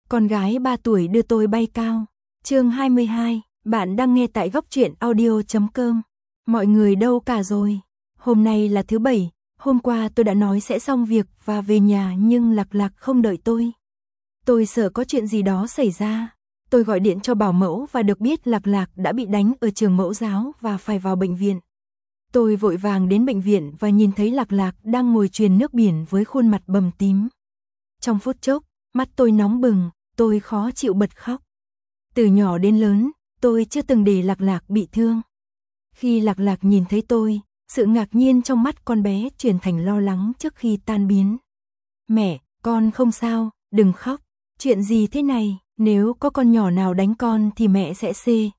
Con gái 3 tuổi đưa tôi bay cao. Chương 22, bạn đang nghe tại góc truyện audio.com. Mọi người đâu cả rồi? Hôm nay là thứ Bảy, hôm qua tôi đã nói sẽ xong việc và về nhà nhưng Lạc Lạc không đợi tôi. Tôi sợ có chuyện gì đó xảy ra. Tôi gọi điện cho bảo mẫu và được biết Lạc Lạc đã bị đánh ở trường mẫu giáo và phải vào bệnh viện. Tôi vội vàng đến bệnh viện và nhìn thấy Lạc Lạc đang ngồi chuyền nước biển với khuôn mặt bầm tím. Trong phút chốc, mắt tôi nóng bừng, tôi khó chịu bật khóc. Từ nhỏ đến lớn, tôi chưa từng để Lạc Lạc bị thương. Khi Lạc Lạc nhìn thấy tôi, sự ngạc nhiên trong mắt con bé chuyển thành lo lắng trước khi tan biến. Mẹ, con không sao, đừng khóc. Chuyện gì thế này, nếu có con nhỏ nào đánh con thì mẹ sẽ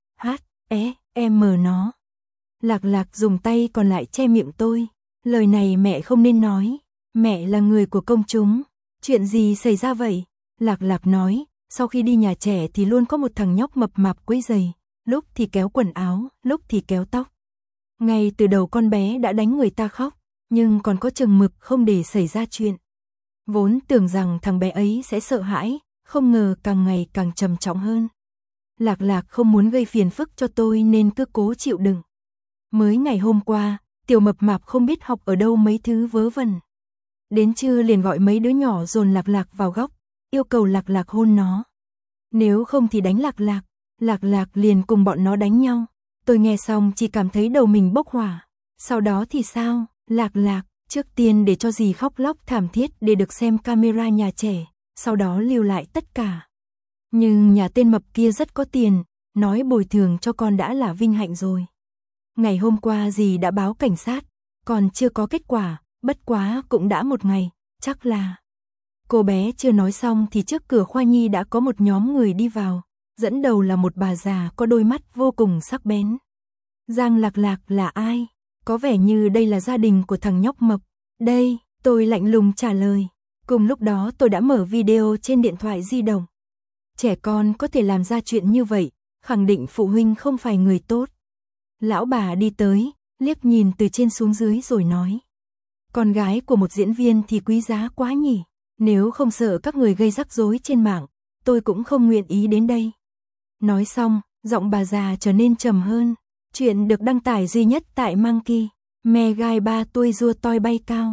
CHEM nó. Lạc Lạc dùng tay còn lại che miệng tôi. Lời này mẹ không nên nói. Mẹ là người của công chúng. Chuyện gì xảy ra vậy? Lạc Lạc nói, sau khi đi nhà trẻ thì luôn có một thằng nhóc mập mạp quấy rầy, lúc thì kéo quần áo, lúc thì kéo tóc. Ngay từ đầu con bé đã đánh người ta khóc, nhưng còn có chừng mực không để xảy ra chuyện. Vốn tưởng rằng thằng bé ấy sẽ sợ hãi, không ngờ càng ngày càng trầm trọng hơn. Lạc Lạc không muốn gây phiền phức cho tôi nên cứ cố chịu đựng. Mới ngày hôm qua, tiểu mập mạp không biết học ở đâu mấy thứ vớ vẩn. Đến trưa liền gọi mấy đứa nhỏ dồn Lạc Lạc vào góc, yêu cầu Lạc Lạc hôn nó. Nếu không thì đánh Lạc Lạc. Lạc Lạc liền cùng bọn nó đánh nhau. Tôi nghe xong chỉ cảm thấy đầu mình bốc hỏa. Sau đó thì sao? Lạc Lạc, trước tiên để cho dì khóc lóc thảm thiết để được xem camera nhà trẻ, sau đó lưu lại tất cả. Nhưng nhà tên mập kia rất có tiền, nói bồi thường cho con đã là vinh hạnh rồi. Ngày hôm qua dì đã báo cảnh sát, còn chưa có kết quả, bất quá cũng đã một ngày, chắc là... Cô bé chưa nói xong thì trước cửa khoa nhi đã có một nhóm người đi vào, dẫn đầu là một bà già có đôi mắt vô cùng sắc bén. Giang Lạc Lạc là ai? Có vẻ như đây là gia đình của thằng nhóc mập. Đây, tôi lạnh lùng trả lời. Cùng lúc đó tôi đã mở video trên điện thoại di động. Trẻ con có thể làm ra chuyện như vậy, khẳng định phụ huynh không phải người tốt. Lão bà đi tới, liếc nhìn từ trên xuống dưới rồi nói. Con gái của một diễn viên thì quý giá quá nhỉ. Nếu không sợ các người gây rắc rối trên mạng, tôi cũng không nguyện ý đến đây. Nói xong, giọng bà già trở nên trầm hơn. Chuyện được đăng tải duy nhất tại Monkey. Mẹ gái 3 tuổi rùa toi bay cao.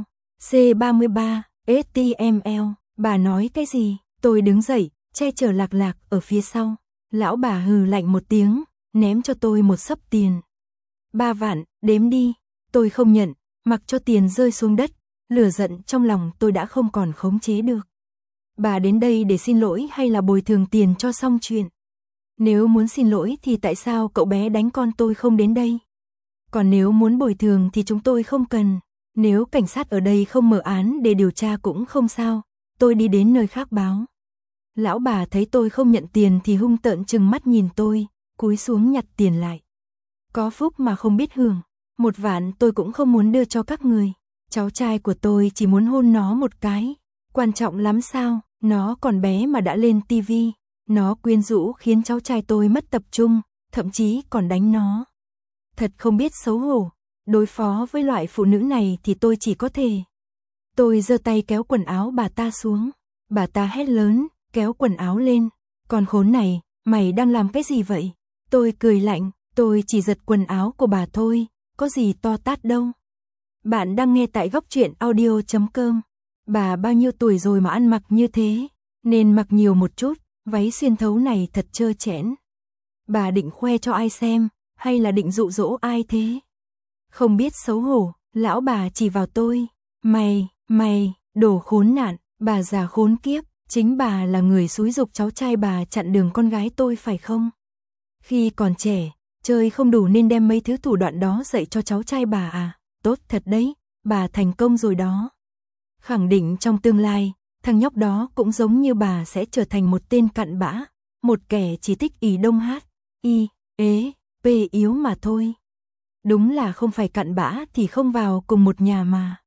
C33, HTML. Bà nói cái gì? Tôi đứng dậy, che chở Lạc Lạc ở phía sau. Lão bà hừ lạnh một tiếng, ném cho tôi một xấp tiền. 3 vạn, đếm đi. Tôi không nhận, mặc cho tiền rơi xuống đất. Lửa giận trong lòng tôi đã không còn khống chế được. Bà đến đây để xin lỗi hay là bồi thường tiền cho xong chuyện? Nếu muốn xin lỗi thì tại sao cậu bé đánh con tôi không đến đây? Còn nếu muốn bồi thường thì chúng tôi không cần. Nếu cảnh sát ở đây không mở án để điều tra cũng không sao. Tôi đi đến nơi khác báo. Lão bà thấy tôi không nhận tiền thì hung tợn trừng mắt nhìn tôi, cúi xuống nhặt tiền lại. Có phúc mà không biết hưởng. 1 vạn tôi cũng không muốn đưa cho các người. Cháu trai của tôi chỉ muốn hôn nó một cái. Quan trọng lắm sao? Nó còn bé mà đã lên tivi. Nó quyến rũ khiến cháu trai tôi mất tập trung, thậm chí còn đánh nó. Thật không biết xấu hổ. Đối phó với loại phụ nữ này thì tôi chỉ có thể. Tôi giơ tay kéo quần áo bà ta xuống. Bà ta hét lớn, kéo quần áo lên. Con khốn này, mày đang làm cái gì vậy? Tôi cười lạnh, tôi chỉ giật quần áo của bà thôi, có gì to tát đâu. Bạn đang nghe tại góc truyện audio.com. Bà bao nhiêu tuổi rồi mà ăn mặc như thế? Nên mặc nhiều một chút, váy xuyên thấu này thật trơ trẽn. Bà định khoe cho ai xem, hay là định dụ dỗ ai thế? Không biết xấu hổ, lão bà chỉ vào tôi. Mày, đồ khốn nạn, bà già khốn kiếp, chính bà là người xúi giục cháu trai bà chặn đường con gái tôi phải không? Khi còn trẻ, chơi không đủ nên đem mấy thứ thủ đoạn đó dạy cho cháu trai bà à? Tốt thật đấy, bà thành công rồi đó. Khẳng định trong tương lai, thằng nhóc đó cũng giống như bà sẽ trở thành một tên cặn bã, một kẻ chỉ thích ỷ đông hát, y, ế, p yếu mà thôi. Đúng là không phải cặn bã thì không vào cùng một nhà mà.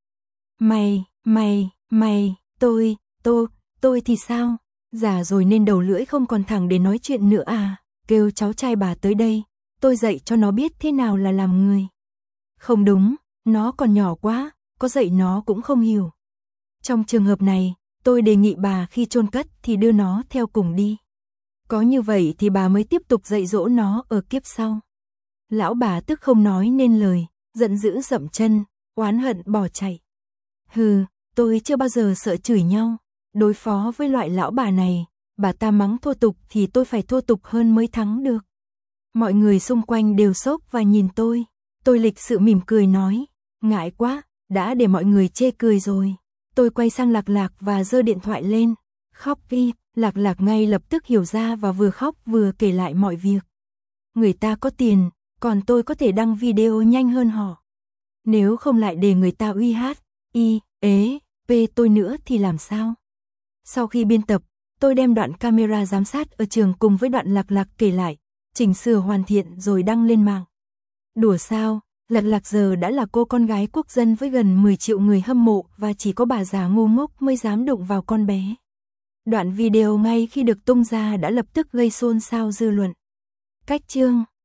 Mày, tôi thì sao? Già rồi nên đầu lưỡi không còn thẳng để nói chuyện nữa à? Kêu cháu trai bà tới đây, tôi dạy cho nó biết thế nào là làm người. Không đúng. Nó còn nhỏ quá, có dạy nó cũng không hiểu. Trong trường hợp này, Tôi đề nghị bà khi chôn cất thì đưa nó theo cùng đi. Có như vậy thì bà mới tiếp tục dạy dỗ nó ở kiếp sau. Lão bà tức không nói nên lời, giận dữ dậm chân, oán hận bỏ chạy. Hừ, tôi chưa bao giờ sợ chửi nhau. Đối phó với loại lão bà này, bà ta mắng thô tục thì tôi phải thô tục hơn mới thắng được. Mọi người xung quanh đều sốc và nhìn tôi. Tôi lịch sự mỉm cười nói, ngại quá, đã để mọi người chê cười rồi. Tôi quay sang Lạc Lạc và giơ điện thoại lên. Khóc đi, Lạc Lạc ngay lập tức hiểu ra và vừa khóc vừa kể lại mọi việc. Người ta có tiền, còn tôi có thể đăng video nhanh hơn họ. Nếu không lại để người ta uy hát, tôi nữa thì làm sao? Sau khi biên tập, tôi đem đoạn camera giám sát ở trường cùng với đoạn Lạc Lạc kể lại, chỉnh sửa hoàn thiện rồi đăng lên mạng. Đùa sao, Lạc Lạc giờ đã là cô con gái quốc dân với gần 10 triệu người hâm mộ và chỉ có bà già ngu ngốc mới dám đụng vào con bé. Đoạn video ngay khi được tung ra đã lập tức gây xôn xao dư luận. Cách chương